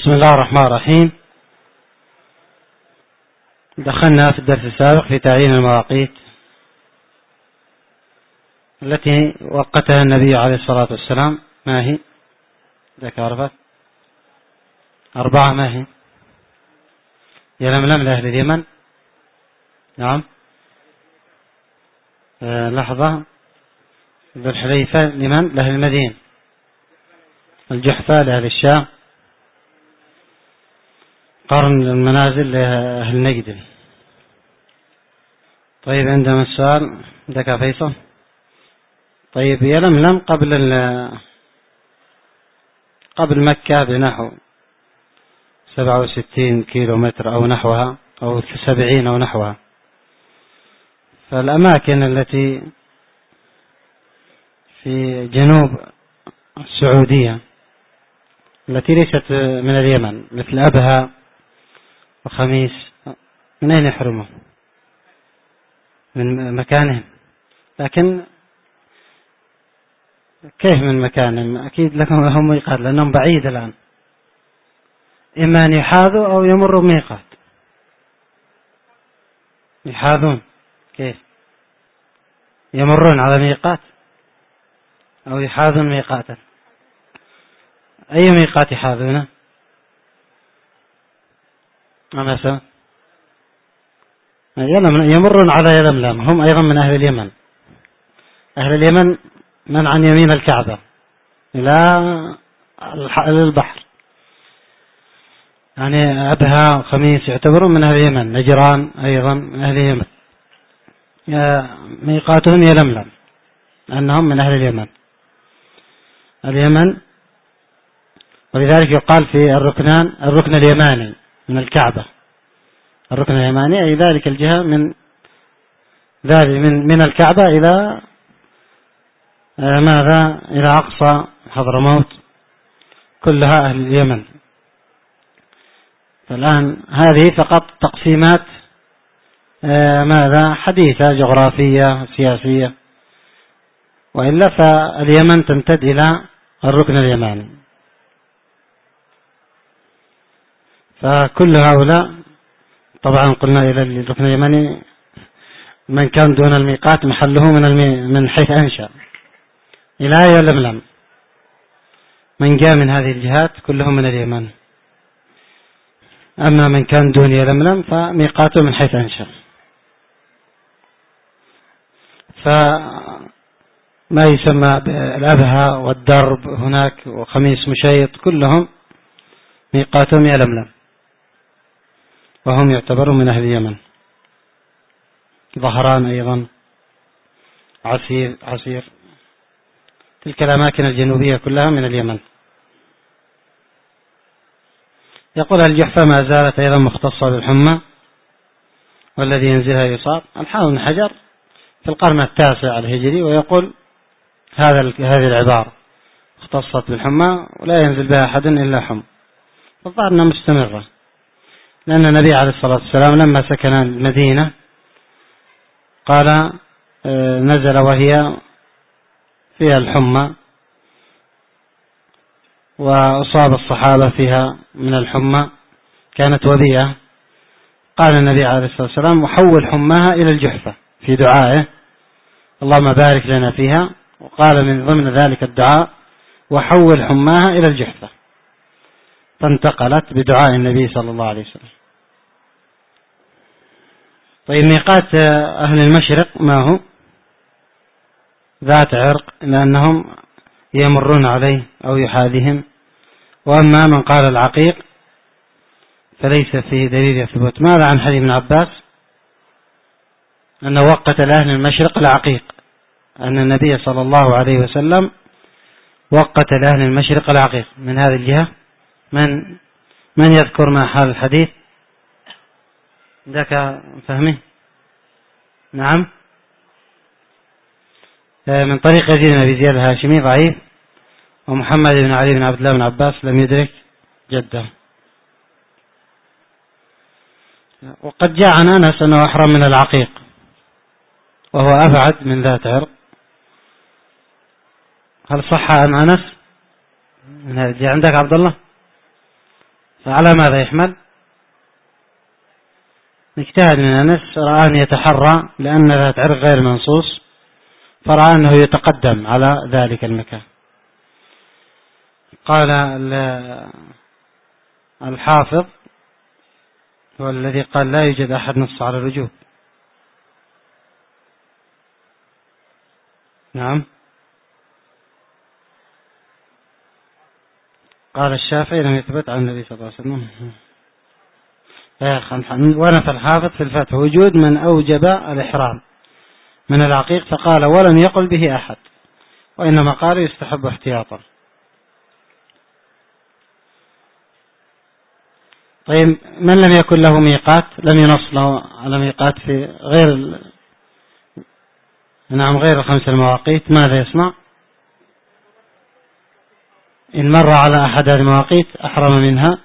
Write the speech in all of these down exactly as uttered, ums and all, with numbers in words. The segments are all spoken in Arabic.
بسم الله الرحمن الرحيم. دخلنا في الدرس السابق في تعيين المواقيت التي وقتها النبي عليه الصلاة والسلام. ما هي؟ ذاك عرفت أربعة. ما هي؟ يلملم لأهل اليمن. نعم. آه لحظة. ذو الحليفة لمن؟ لأهل المدينة. الجحفة لأهل الشام. قرن المنازل لأهل نجد. طيب عندما السؤال ذاك فيصل. طيب يلملم قبل قبل مكة بنحو سبعة وستين كيلو متر أو نحوها، أو سبعين أو نحوها. فالأماكن التي في جنوب السعودية التي ليست من اليمن مثل أبها وخميس، من أين يحرمون؟ من مكانهم. لكن كيف من مكانهم؟ أكيد لكم هم ميقات لأنهم بعيد الآن، إما أن يحاذوا أو يمروا ميقات. يحاذون كيف؟ يمرون على ميقات أو يحاذون ميقاتا. أي ميقات يحاذونه؟ أنا سأ يمرون على يلملم. هم أيضا من أهل اليمن. أهل اليمن من عن يمين الكعبة إلى البحر، يعني أبها وخميس يعتبرون من أهل اليمن. نجران أيضا من أهل اليمن، ميقاتهم يلملم أنهم من أهل اليمن. اليمن، ولذلك يقال في الركنان الركن اليماني من الكعبة. الركن اليماني أي ذلك الجهة من ذلك من من الكعبة إلى ماذا؟ إلى أقصى حضرموت، كلها أهل اليمن. فالآن هذه فقط تقسيمات ماذا؟ حديثة جغرافية سياسية، وإلا فاليمن تمتد إلى الركن اليماني. فكل هؤلاء طبعا قلنا إلى الركن اليماني من كان دون الميقات محله من من حيث أنشأ إلى يلملم. من جاء من هذه الجهات كلهم من اليمن. أما من كان دون يلملم فميقاته من حيث أنشأ. فما يسمى بالأبها والدرب هناك وخميس مشيط كلهم ميقاتهم يلملم، وهم يعتبرون من أهل اليمن. ظهران أيضا، عسير عسير تلك الأماكن الجنوبية كلها من اليمن. يقول الجحفة ما زالت أيضا مختصة بالحمى والذي ينزلها يصاب. الحافظ بن حجر في القرن التاسع الهجري ويقول هذا هذه العبارة اختصت بالحمى ولا ينزل بها أحد إلا حم. فالظاهر أنها مستمرة، لأن النبي عليه الصلاة والسلام لما سكن المدينة قال نزل وهي فيها الحمى، وأصاب الصحابة فيها من الحمى، كانت وبيئة. قال النبي عليه الصلاة والسلام وحول حماها إلى الجحفة في دعائه اللهم بارك لنا فيها. وقال من ضمن ذلك الدعاء وحول حماها إلى الجحفة، فانتقلت بدعاء النبي صلى الله عليه وسلم. طيب ميقات أهل المشرق ما هو؟ ذات عرق، لأنهم يمرون عليه أو يحاذيهم. وأما من قال العقيق فليس فيه دليل يثبت. ماذا عن حديث ابن عباس أنه وقت لأهل المشرق العقيق، أن النبي صلى الله عليه وسلم وقت لأهل المشرق العقيق. من هذه الجهة من من يذكر ما حال الحديث؟ ذاك فهمه. نعم. من طريق يزيد بن أبي زياد الهاشمي ضعيف، ومحمد بن علي بن عبد الله بن عباس لم يدرك جده. وقد جاء عن أنس أنه أحرم من العقيق وهو أبعد من ذات عرق. هل صح عن أنس؟ عندك عبد الله فعلى ماذا يحمل؟ اجتهد من أنس، رأى أن يتحرى لأن ذات عرق غير منصوص، فرأى أنه يتقدم على ذلك المكان. قال الحافظ هو الذي قال لا يوجد أحد نص على الوجوب. نعم. قال الشافعي لم يثبت عن النبي صلى الله عليه وسلم. ونفى الحافظ في الفتح وجود من أوجب الإحرام من العقيق، فقال ولم يقل به أحد، وإنما قال يستحب احتياطا. طيب من لم يكن له ميقات، لم ينص له على ميقات في غير نعم غير الخمس المواقيت، ماذا يصنع؟ إن مر على أحد المواقيت أحرم منها،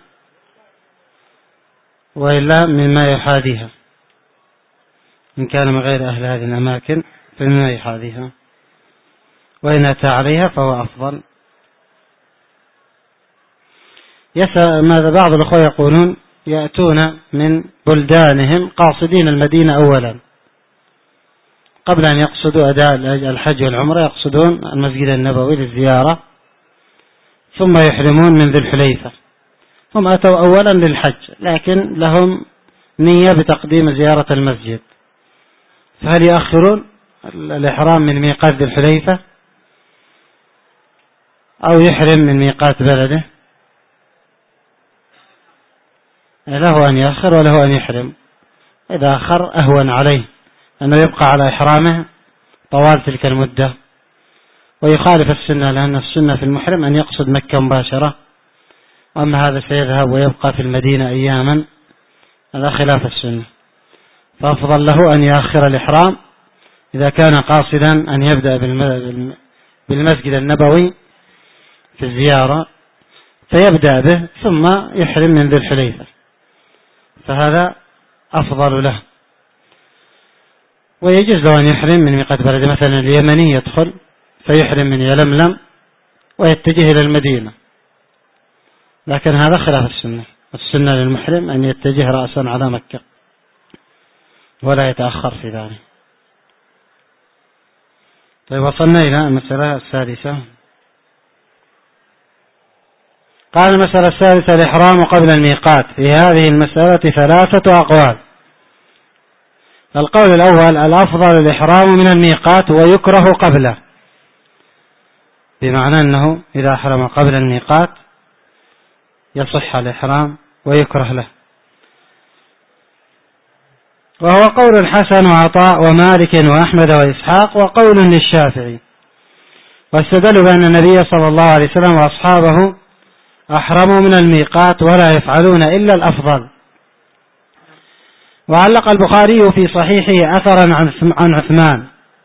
وإلا مما يحاذيها، إن كان من غير أهل هذه الأماكن فمما يحاذيها، وإن أتى عليها فهو أفضل. يسأل ماذا بعض الأخوة يقولون يأتون من بلدانهم قاصدين المدينة أولا قبل أن يقصدوا أداء الحج والعمرة، يقصدون المسجد النبوي للزيارة ثم يحرمون من ذي الحليفة. هم أتوا أولا للحج لكن لهم نية بتقديم زيارة المسجد، فهل يؤخرون الإحرام من ميقات ذي الحليفة أو يحرم من ميقات بلده؟ له أن يأخر وله أن يحرم. إذا أخر أهون عليه أنه يبقى على إحرامه طوال تلك المدة، ويخالف السنة، لأن السنة في المحرم أن يقصد مكة مباشرة، وأما هذا سيذهب ويبقى في المدينة أياما، هذا خلاف السنة. فأفضل له أن يأخر الإحرام إذا كان قاصدا أن يبدأ بالمسجد النبوي في الزيارة، فيبدأ به ثم يحرم من ذي الحليفة، فهذا أفضل له. ويجوز له أن يحرم من ميقات بلده، مثلا اليمني يدخل فيحرم من يلملم ويتجه إلى المدينة، لكن هذا خلاف السنة. السنة للمحرم أن يتجه رأسا على مكة ولا يتأخر في ذلك. طيب وصلنا إلى المسألة السادسة. قال المسألة السادسة الإحرام قبل الميقات. في هذه المسألة ثلاثة أقوال. القول الأول الأفضل الإحرام من الميقات ويكره قبله، بمعنى أنه إذا أحرم قبل الميقات يصح الإحرام ويكره له، وهو قول الحسن وعطاء ومالك وأحمد وإسحاق وقول للشافعي، واستدلوا بأن النبي صلى الله عليه وسلم وأصحابه أحرموا من الميقات ولا يفعلون إلا الأفضل. وعلق البخاري في صحيحه أثرا عن عثمان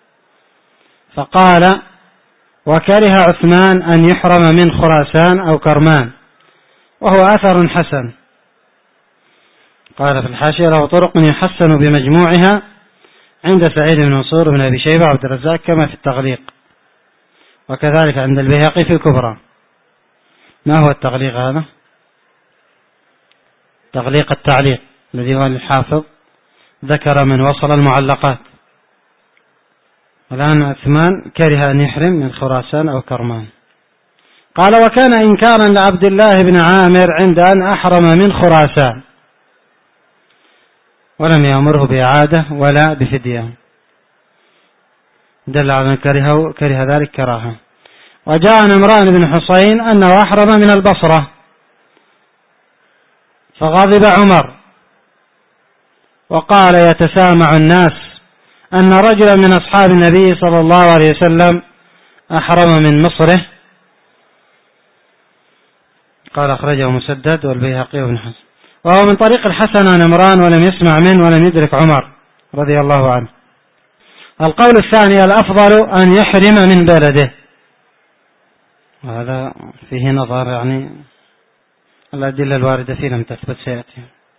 فقال وكره عثمان أن يحرم من خراسان أو كرمان، وهو أثر حسن. قال في الحاشية له طرق يحسن بمجموعها عند سعيد بن منصور بن أبي شيبة وعبد الرزاق كما في التغليق، وكذلك عند البيهقي في الكبرى. ما هو التغليق هذا؟ تغليق التعليق الذي هو الحافظ ذكر من وصل المعلقات. والآن عثمان كره أن يحرم من خراسان أو كرمان. قال وكان إنكارا لعبد الله بن عامر عند أن أحرم من خراسان، ولم يأمره بإعادة ولا بفدية، دل على أن كره, كره ذلك كراهة. وجاء عن عمران بن حسين أنه أحرم من البصرة فغضب عمر وقال يتسامع الناس أن رجلا من أصحاب النبي صلى الله عليه وسلم أحرم من مصره. قال أخرجه مسدد والبيهقي وابن حسن، وهو من طريق الحسن عن عمران ولم يسمع منه ولم يدرك عمر رضي الله عنه. القول الثاني الأفضل أن يحرم من بلده، وهذا فيه نظر، يعني الأدلة الواردة فيه لم تثبت سيأتي.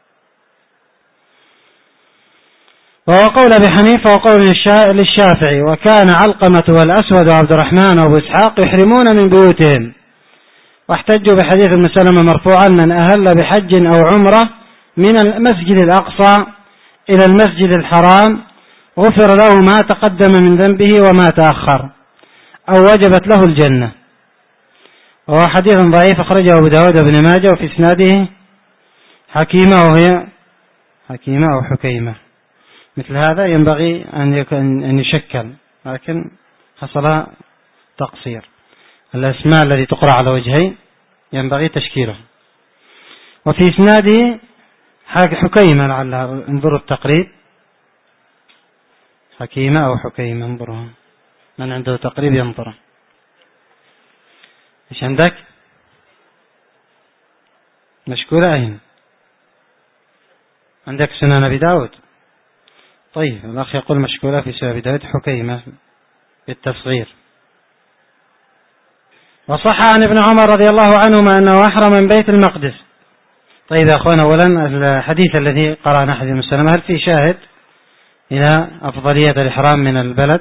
وهو قول أبي حنيفة وقول للشافعي. وكان علقمة والأسود وعبد الرحمن وأبو إسحاق يحرمون من بيوتهم، واحتجوا بحديث ابن سلمة مرفوعا: من أهل بحج أو عمرة من المسجد الأقصى إلى المسجد الحرام غفر له ما تقدم من ذنبه وما تأخر، أو وجبت له الجنة. وهو حديث ضعيف أخرجه أبو داود وابن ماجه، وفي إسناده حكيمة وهي حكيمة أو حكيمة. مثل هذا ينبغي أن يشكل، لكن حصل تقصير. الأسماء التي تقرأ على وجهين ينبغي تشكيلها. وفي إسناده حكيمة، لعلها انظروا التقريب، حكيمة أو حكيمة، انظروا من عنده تقريب ينظره. إيش عندك؟ مشكولة أين؟ عندك سنن أبي داود؟ طيب الأخ يقول مشكولة في سنن أبي داود حكيمة بالتصغير. وصح عن ابن عمر رضي الله عنهما أنه أحرم من بيت المقدس. طيب يا أخوان، أولا الحديث الذي قرأنا حديث مسلم، هل في شاهد إلى أفضلية الإحرام من البلد؟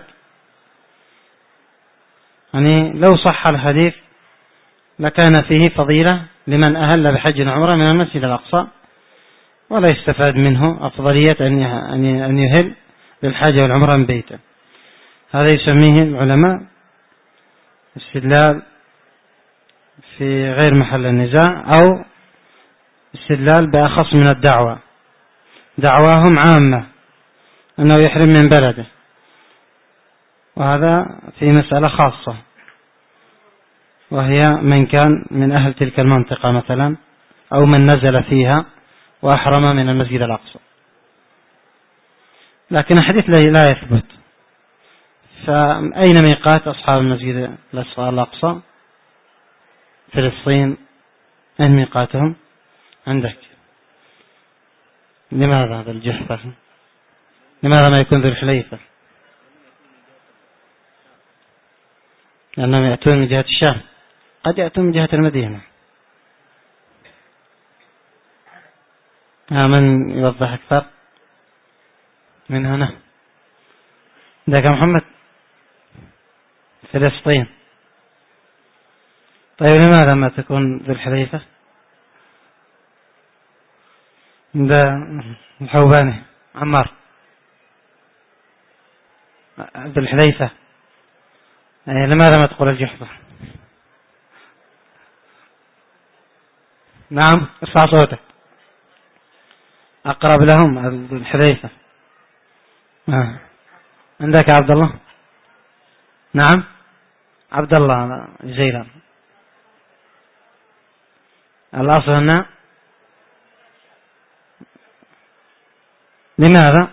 يعني لو صح الحديث لكان فيه فضيلة لمن أهل بحج وعمرة من المسجد الأقصى، ولا يستفاد منه أفضلية أن يهل بالحج والعمرة من بيته. هذا يسميه العلماء استدلال في غير محل النزاع، أو استدلال بأخص من الدعوة. دعواهم عامة أنه يحرم من بلده، وهذا في مسألة خاصة، وهي من كان من أهل تلك المنطقة مثلا، أو من نزل فيها وأحرم من المسجد الأقصى. لكن الحديث لا يثبت. فأين ميقات أصحاب المسجد الأقصى؟ فلسطين. أين ميقاتهم؟ عندك. لماذا هذا الجحفة؟ لماذا ما يكون ذو الحليفة؟ لأنهم يأتون من جهة الشام، قد يأتون من جهة المدينة. من يوضح أكثر من هنا؟ عندك محمد؟ فلسطين. طيب لماذا ما تكون ذو الحليفة؟ ده الحوباني عمار ذو الحليفة. لماذا ما تقول الجحفة؟ نعم، ارفع صوتك. أقرب لهم ذو الحليفة. آه. عندك عبد الله؟ نعم، عبد الله جيلان. الأصل هنا. لماذا؟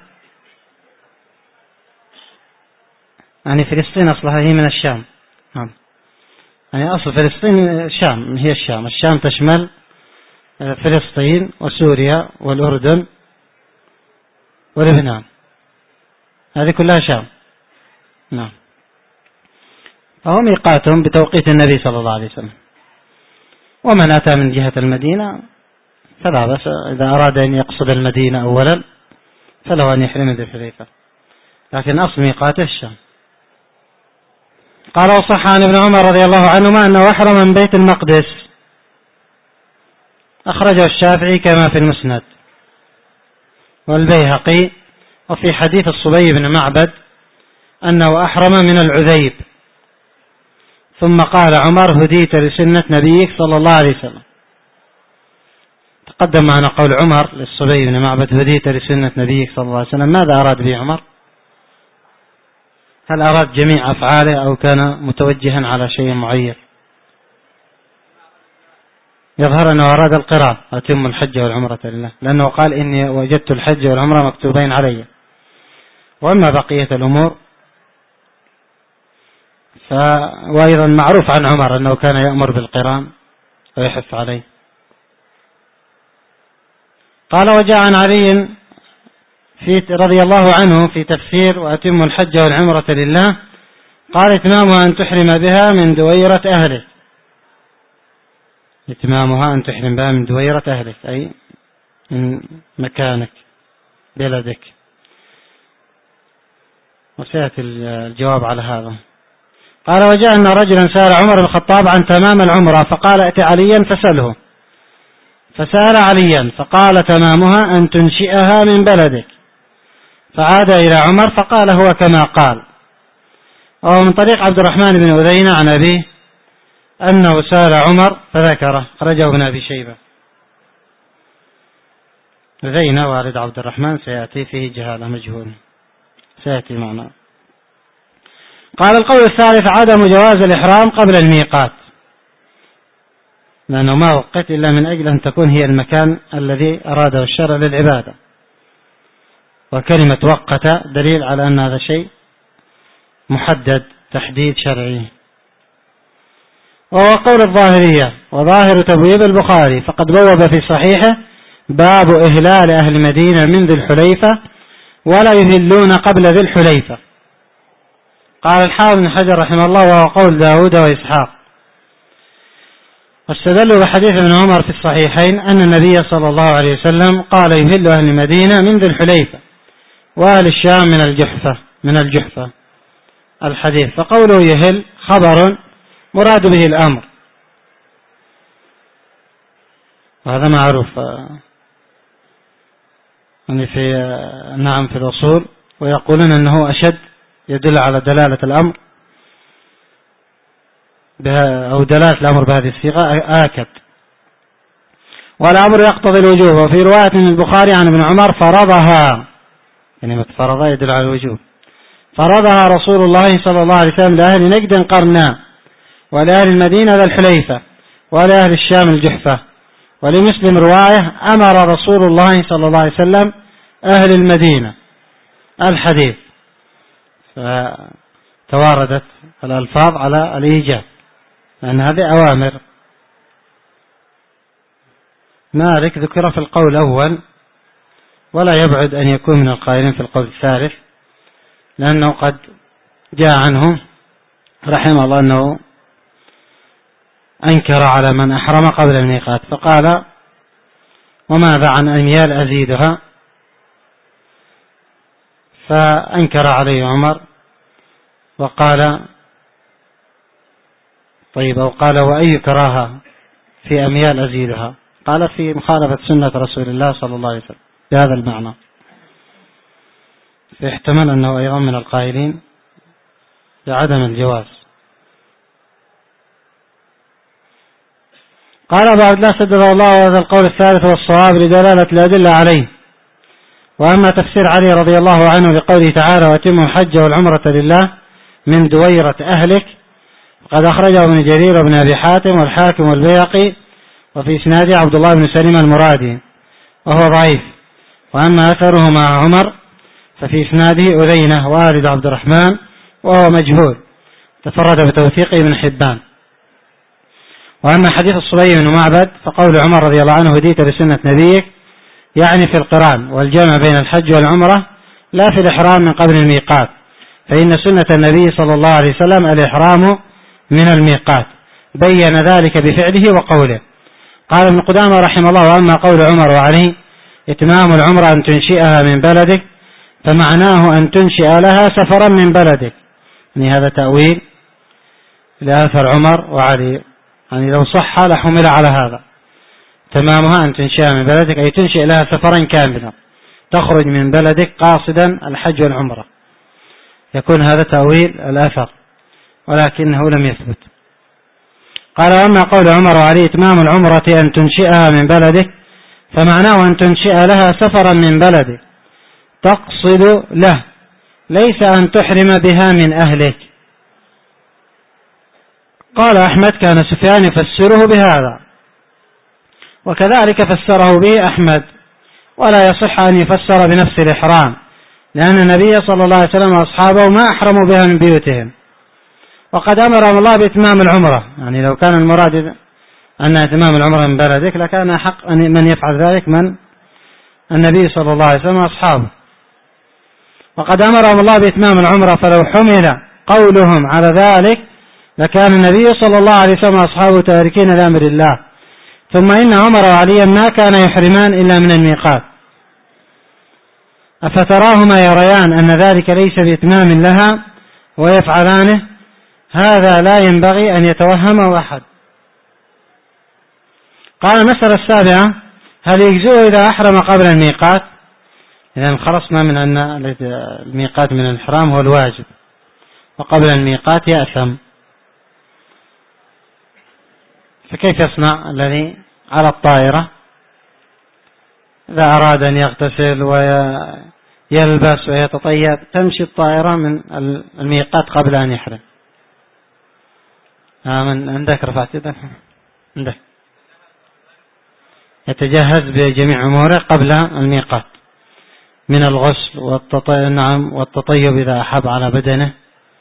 يعني فلسطين أصلها هي من الشام. نعم. يعني أصل فلسطين الشام، هي الشام. الشام تشمل فلسطين وسوريا والأردن ولبنان، هذه كلها شام. نعم. فهم ميقاتهم بتوقيت النبي صلى الله عليه وسلم. ومن أتى من جهة المدينة فلا بس، إذا أراد أن يقصد المدينة أولا فله أن يحرم ذي الحليفة، لكن أصل ميقاته الشام. قال: وصح عن ابن عمر رضي الله عنهما أنه أحرم من بيت المقدس. أخرجه الشافعي كما في المسند والبيهقي. وفي حديث الصبي بن معبد أنه أحرم من العذيب. ثم قال عمر: هديت لسنة نبيك صلى الله عليه وسلم. تقدم معنا قول عمر للصبي بن معبد: هديت لسنة نبيك صلى الله عليه وسلم. ماذا أراد به عمر؟ هل أراد جميع أفعاله أو كان متوجها على شيء معين؟ يظهر أنه أراد القران: أتم الحج والعمرة لله، لأنه قال: إني وجدت الحج والعمرة مكتوبين علي. وأما بقية الأمور ف... وأيضا معروف عن عمر أنه كان يأمر بالقران ويحث عليه. قال: وجاء عن علي في رضي الله عنه في تفسير وأتم الحج والعمرة لله، قال: إتمامها أن تحرم بها من دويرة أهلك. إتمامها أن تحرم بها من دويرة أهلك، أي من مكانك بلدك. وسيأتي الجواب على هذا. قال وجاء أن رجلا سأل عمر بن الخطاب عن تمام العمرة فقال ائت عليا فسأله، فسأل عليا فقال تمامها أن تنشئها من بلدك، فعاد إلى عمر فقال هو كما قال. وهو من طريق عبد الرحمن بن أذينة عن أبيه أنه سأل عمر فذكره، خرجه ابن أبي شيبة. أذينة والد عبد الرحمن سيأتي فيه جهالة مجهول سيأتي معنا. قال القول الثالث عدم جواز الإحرام قبل الميقات، لأنه ما وقت إلا من أجل أن تكون هي المكان الذي أراده الشرع للعبادة، وكلمة وقت دليل على أن هذا شيء محدد تحديد شرعي. وهو قول الظاهرية وظاهر تبويب البخاري، فقد بوب في صحيحه باب إهلال أهل المدينة من ذي الحليفة ولا يهلون قبل ذي الحليفة. قال الحافظ بن حجر رحمه الله وهو قول داود وإسحاق، واستدلوا بحديث ابن عمر في الصحيحين أن النبي صلى الله عليه وسلم قال يهل أهل المدينة من ذي الحليفة وأهل الشام من الجحفة من الجحفة الحديث، فقوله يهل خبر مراد به الأمر، وهذا معروف يعني في نعم في الأصول، ويقولون أنه أشد يدل على دلالة الأمر أو دلالة الأمر بهذه الصيغة آكد، والأمر يقتضي الوجوب. وفي رواية من البخاري عن ابن عمر فرضها، يعني فرضها يدل على الوجوب، فرضها رسول الله صلى الله عليه وسلم لأهل نجد قرنا ولأهل المدينة ذا الحليفة ولأهل الشام الجحفة. ولمسلم رواية أمر رسول الله صلى الله عليه وسلم أهل المدينة الحديث، فتواردت الألفاظ على الإيجاب لأن هذه أوامر. مالك ذكر في القول الأول ولا يبعد أن يكون من القائلين في القول الثالث، لأنه قد جاء عنه رحمه الله أنه أنكر على من أحرم قبل الميقات فقال وماذا عن أميال أزيدها، فأنكر عليه عمر وقال طيب أو قال وأي كراهة في أميال أزيدها، قال في مخالفة سنة رسول الله صلى الله عليه وسلم بهذا المعنى، فاحتمل أنه أيضا من القائلين بعدم الجواز. قال أبو عبد الله سدد الله هذا القول الثالث والصواب لدلالة الأدلة عليه. وأما تفسير علي رضي الله عنه لقوله تعالى وأتموا الحج والعمرة لله من دويرة أهلك، قد أخرجه ابن جرير وابن أبي حاتم والحاكم والبيهقي، وفي إسناده عبد الله بن سليم المرادي وهو ضعيف. وأما أثره مع عمر ففي إسناده أذينة والد عبد الرحمن وهو مجهول تفرد بتوثيقه ابن حبان. وأما حديث الصبي بن معبد فقول عمر رضي الله عنه هديت بسنة نبيك، يعني في القران والجمع بين الحج والعمرة لا في الإحرام من قبل الميقات، فإن سنة النبي صلى الله عليه وسلم الإحرام من الميقات، بين ذلك بفعله وقوله. قال ابن قدامة رحمه الله وأما قول عمر وعلي إتمام العمرة أن تنشئها من بلدك، فمعناه أن تنشئ لها سفرا من بلدك، يعني هذا تأويل لآثر عمر وعلي، يعني لو صح لحمل على هذا، تمامها أن تنشئها من بلدك أي تنشئ لها سفرا كاملا تخرج من بلدك قاصدا الحج والعمرة، يكون هذا تأويل الأثر ولكنه لم يثبت. قال وأما قول عمر وعلي إتمام العمرة أن تنشئها من بلدك، فمعناه أن تنشئ لها سفرا من بلدك تقصد له، ليس أن تحرم بها من أهلك. قال أحمد كان سفيان يفسره بهذا، وكذلك فسره به أحمد، ولا يصح أن يفسر بنفس الإحرام، لأن النبي صلى الله عليه وسلم وأصحابه ما أحرموا بها من بيوتهم، وقد أمرهم الله بإتمام العمرة، يعني لو كان المراد أن إتمام العمرة من بلدك لكان حق أن من يفعل ذلك من النبي صلى الله عليه وسلم وأصحابه، وقد أمرهم الله بإتمام العمرة، فلو حمل قولهم على ذلك لكان النبي صلى الله عليه وسلم وأصحابه تاركين لأمر الله. ثم إن عمر وعليا ما كان يحرمان إلا من الميقات، أفتراهما يريان أن ذلك ليس بإتمام لها ويفعلانه؟ هذا لا ينبغي أن يتوهمه أحد. قال المسألة السابعة: هل يجزئه إذا أحرم قبل الميقات؟ إذا خلصنا من أن الميقات من الإحرام هو الواجب، وقبل الميقات يأثم، فكيف يصنع الذي على الطائرة إذا أراد أن يغتسل ويلبس ويتطيب؟ تمشي الطائرة من الميقات قبل أن يحرم. آمن عندك رفعت يدك عندك. يتجهز بجميع أموره قبل الميقات من الغسل والتطيب، نعم، والتطيب إذا أحب على بدنه،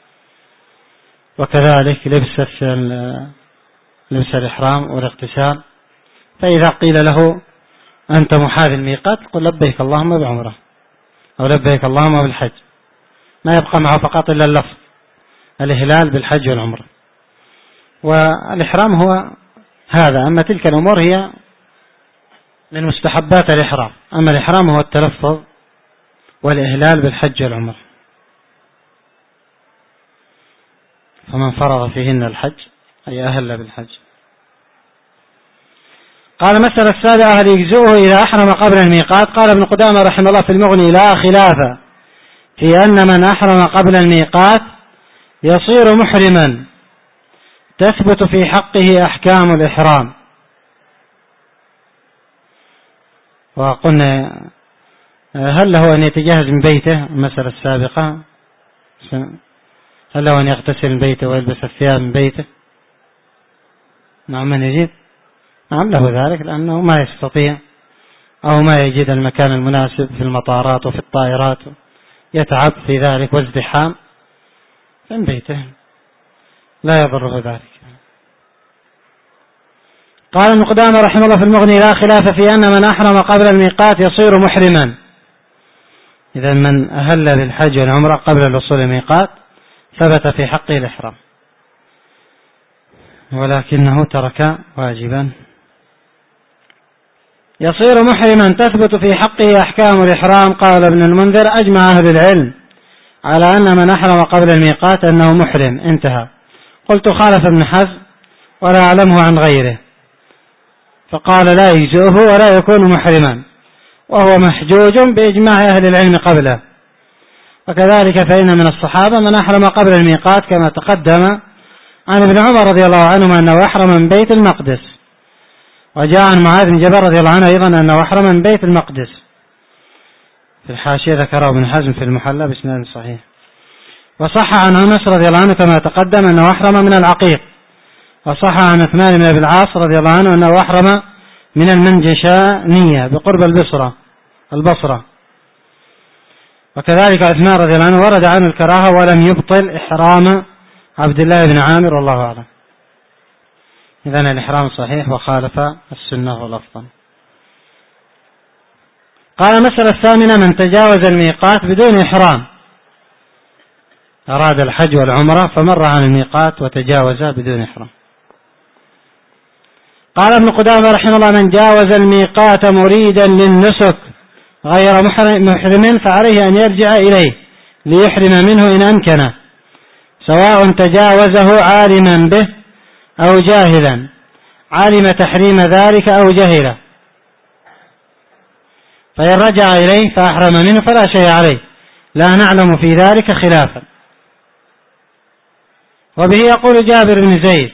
وكذلك لبس لبس الإحرام والاغتسال. فإذا قيل له أنت محاذ الميقات قل لبيك اللهم بعمره أو لبيك اللهم بالحج، ما يبقى معه فقط إلا اللفظ الإهلال بالحج والعمرة، والإحرام هو هذا. أما تلك الأمور هي من مستحبات الإحرام، أما الإحرام هو التلفظ والإهلال بالحج والعمرة، فمن فرض فيهن الحج أي أهل بالحج. قال المسألة السابعة: هل يجزئه إذا أحرم قبل الميقات؟ قال ابن قدامة رحمه الله في المغني: لا خلاف في أن من أحرم قبل الميقات يصير محرما، تثبت في حقه أحكام الإحرام. وقلنا هل له أن يتجهز من بيته؟ المسألة السابقة: هل له أن يغتسل من بيته ويلبس الثياب من بيته؟ نعم، من يجيب؟ نعم له ذلك، لأنه ما يستطيع أو ما يجد المكان المناسب في المطارات وفي الطائرات، يتعب في ذلك وازدحام، من بيته لا يضره ذلك. قال ابن قدامة رحمه الله في المغني: لا خلاف في أن من أحرم قبل الميقات يصير محرما. إذا من أهل بالحج والعمرة قبل الوصول الميقات ثبت في حقه الإحرام، ولكنه ترك واجبا. يصير محرما تثبت في حقه أحكام الإحرام. قال ابن المنذر: أجمع أهل العلم على أن من أحرم قبل الميقات أنه محرم. انتهى. قلت: خالف ابن حزم ولا أعلمه عن غيره، فقال لا يجزئه ولا يكون محرما، وهو محجوج بإجماع أهل العلم قبله. وكذلك فإن من الصحابة من أحرم قبل الميقات كما تقدم عن ابن عمر رضي الله عنهما أنه أحرم من بيت المقدس، وجاء عن معاذ بن جبل رضي الله عنه أيضا أنه أحرم من بيت المقدس. في الحاشية ذكره ابن حزم في المحلى بإسناد صحيح. وصح عن أنس رضي الله عنه كما تقدم أنه أحرم من العقيق. وصح عن عثمان بن أبي العاص رضي الله عنه أنه أحرم من المنجشانية بقرب البصرة البصرة. وكذلك عثمان رضي الله عنه ورد عنه الكراهة ولم يبطل إحرام عبد الله بن عامر والله أعلم. إذن الإحرام صحيح وخالف السنة والأفضل. قال المسألة الثامنة: من تجاوز الميقات بدون إحرام، أراد الحج والعمرة فمر عن الميقات وتجاوز بدون إحرام. قال ابن قدامة رحمه الله: من جاوز الميقات مريدا للنسك غير محرم فعليه أن يرجع إليه ليحرم منه إن أمكنه، سواء تجاوزه عالما به أو جاهلا، علم تحريم ذلك أو جهله. فإن رجع إليه فأحرم منه فلا شيء عليه، لا نعلم في ذلك خلافا. وبه يقول جابر بن زيد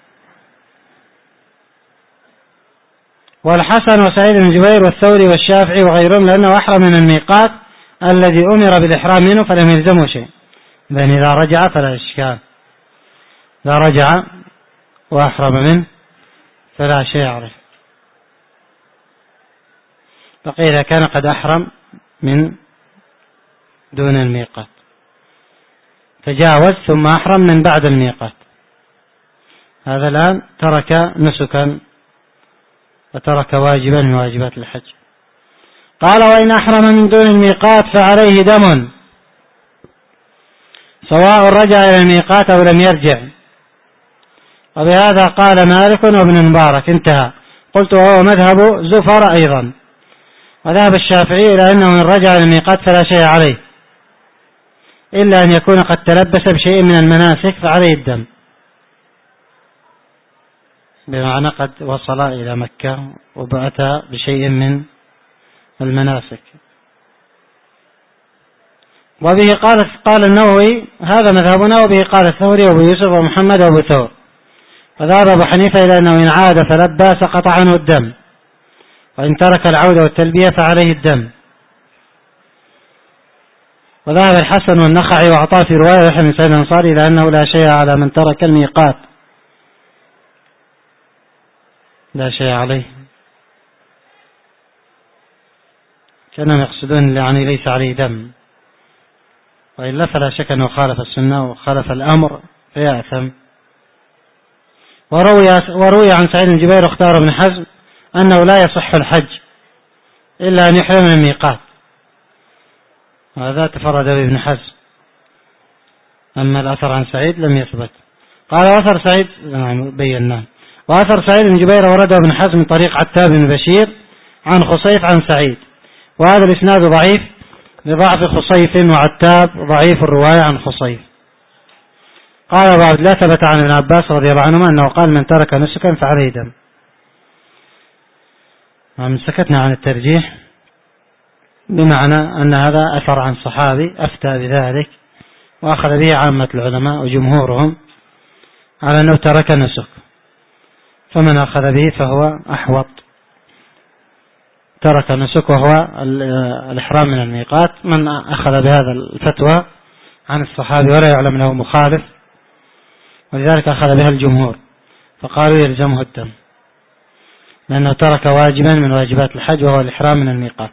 والحسن وسعيد بن جبير والثوري والشافعي وغيرهم، لأنه أحرم من الميقات الذي أمر بالإحرام منه فلم يلزمه شيء. لأن إذا رجع فلا إشكال، إذا رجع وأحرم منه فلا شيء عليه. بقي إذا كان قد أحرم من دون الميقات، تجاوز ثم أحرم من بعد الميقات، هذا الآن ترك نسكا وترك واجبا من واجبات الحج. قال: وإن أحرم من دون الميقات فعليه دم، سواء رجع إلى الميقات أو لم يرجع. وبهذا قال مالك وابن المبارك. انتهى. قلت: وهو مذهب زفر أيضا. وذهب الشافعي إلى أنه إن رجع إلى الميقات فلا شيء عليه، إلا أن يكون قد تلبس بشيء من المناسك فعليه الدم، بمعنى قد وصل إلى مكة وبأتى بشيء من المناسك. وبه قال قال النووي هذا مذهبنا، وبه قال الثوري وابو يوسف ومحمد وابو ثور. فذهب ابو حنيفة إلى أنه إن عاد فلبى سقط عنه الدم، وإن ترك العودة والتلبية فعليه الدم. وذهب الحسن والنخعي وعطاء في رواية يحيى بن سعيد الأنصاري إلى أنه لا شيء على من ترك الميقات، لا شيء عليه، كانهم يقصدون يعني ليس عليه دم، وإلا فلا شك أنه خالف السنة وخالف الأمر فيأثم. وروي, وروي عن سعيد بن جبير اختار ابن حزم أنه لا يصح الحج إلا أن يحرم من الميقات، وهذا تفرد به ابن حزم. أما الأثر عن سعيد لم يثبت. قال أثر سعيد بينا، وأثر سعيد بن جبير ورده ابن حزم من طريق عتاب بن بشير عن خصيف عن سعيد، وهذا الإسناد ضعيف لضعف خصيف، وعتاب ضعيف الرواية عن خصيف. قال أبو عبد الله ثبت عن ابن عباس رضي الله عنهما أنه قال من ترك نسكا فعليه دم. سكتنا عن الترجيح بمعنى أن هذا أثر عن صحابي أفتى بذلك، وأخذ به عامة العلماء وجمهورهم على أنه ترك نسك، فمن أخذ به فهو أحوط. ترك نسك وهو الإحرام من الميقات، من أخذ بهذا الفتوى عن الصحابي ولا يعلم له مخالف، ولذلك أخذ بها الجمهور فقالوا يلزمه الدم، لأنه ترك واجبا من واجبات الحج وهو الإحرام من الميقات.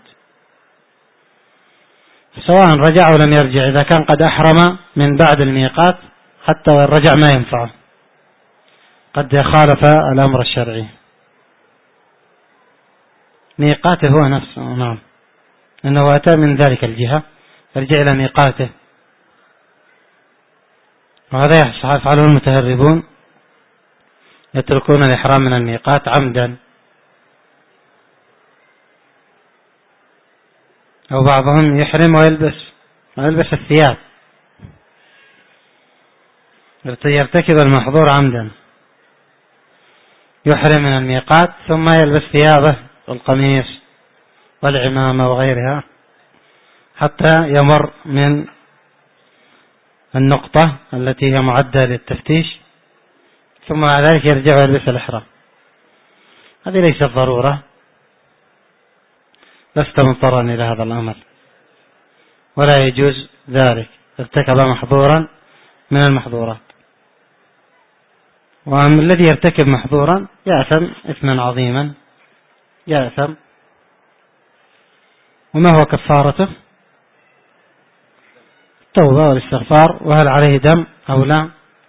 سواء رجع أو لم يرجع، إذا كان قد أحرم من بعد الميقات حتى والرجع ما ينفعه، قد يخالف الأمر الشرعي. ميقاته هو نفسه، نعم، أنه أتى من ذلك الجهة يرجع إلى ميقاته، وهذا يفعله المتهربون، يتركون الإحرام من الميقات عمدا، أو بعضهم يحرم ويلبس ويلبس الثياب، يرتكب المحظور عمدا، يحرم من الميقات ثم يلبس ثيابه والقميص والعمامة وغيرها حتى يمر من النقطة التي هي معدة للتفتيش، ثم بعد ذلك يرجع ويلبس الإحرام. هذه ليست ضرورة، لست مضطرا إلى هذا الأمر، ولا يجوز ذلك، ارتكب محظورا من المحظورات. وأما الذي يرتكب محظورا يأثم إثما عظيما، يأثم. وما هو كفارته؟ التوبة والاستغفار. وهل عليه دم أو لا؟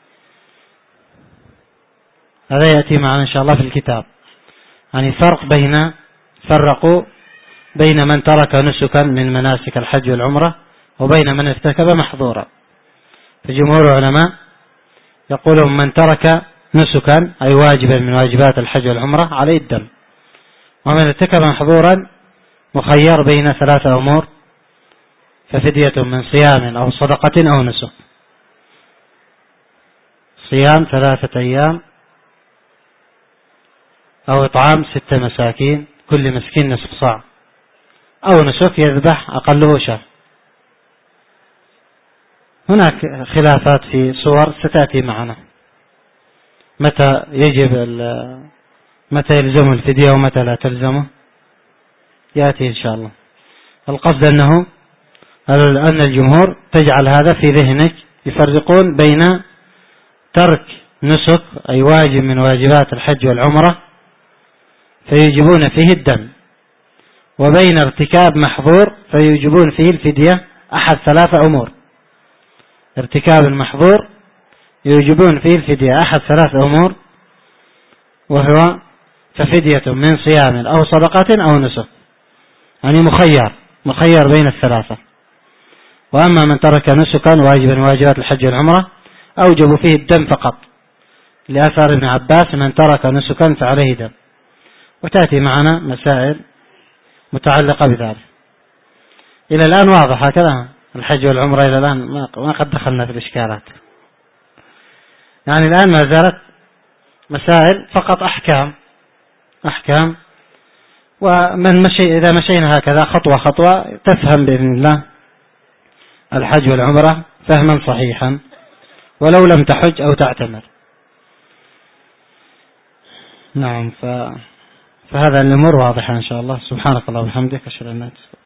هذا يأتي معنا إن شاء الله في الكتاب. يعني فرق بين فرقوا بين من ترك نسكا من مناسك الحج والعمرة وبين من ارتكب محظورا. فجمهور العلماء يقولون من ترك نسكا أي واجبا من واجبات الحج والعمرة عليه الدم، ومن ارتكب محظورا مخير بين ثلاثة أمور، ففدية من صيام أو صدقة أو نسك. صيام ثلاثة أيام، أو إطعام ستة مساكين كل مسكين نصف صاع، أو نسك يذبح أقله شاة. هناك خلافات في صور ستأتي معنا، متى يجب متى يلزم الفدية ومتى لا تلزمه، يأتي إن شاء الله. القصد أنه أن الجمهور تجعل هذا في ذهنك، يفرقون بين ترك نسك أي واجب من واجبات الحج والعمرة فيجبون فيه الدم، وبين ارتكاب محظور فيجبون فيه الفدية. أحد ثلاثة أمور، ارتكاب المحظور يجبون فيه الفدية أحد ثلاثة أمور، وهو ففدية من صيام أو صدقة أو نسك، يعني مخير مخير بين الثلاثة. وأما من ترك نسكا واجبا من واجبات الحج والعمرة أوجب فيه الدم فقط، لأثر ابن عباس من ترك نسكا فعليه دم. وتأتي معنا مسائل متعلقة بذلك. إلى الآن واضح هكذا؟ الحج والعمرة إلى الآن ما قد دخلنا في الإشكالات، يعني الآن ما زالت مسائل فقط أحكام أحكام ومن مشي إذا مشينا هكذا خطوة خطوة تفهم بإذن الله الحج والعمرة فهما صحيحا ولو لم تحج أو تعتمر. نعم، ف... فهذا الأمور واضحة إن شاء الله. سبحانك اللهم وبحمدك، أشهد أن لا إله إلا أنت.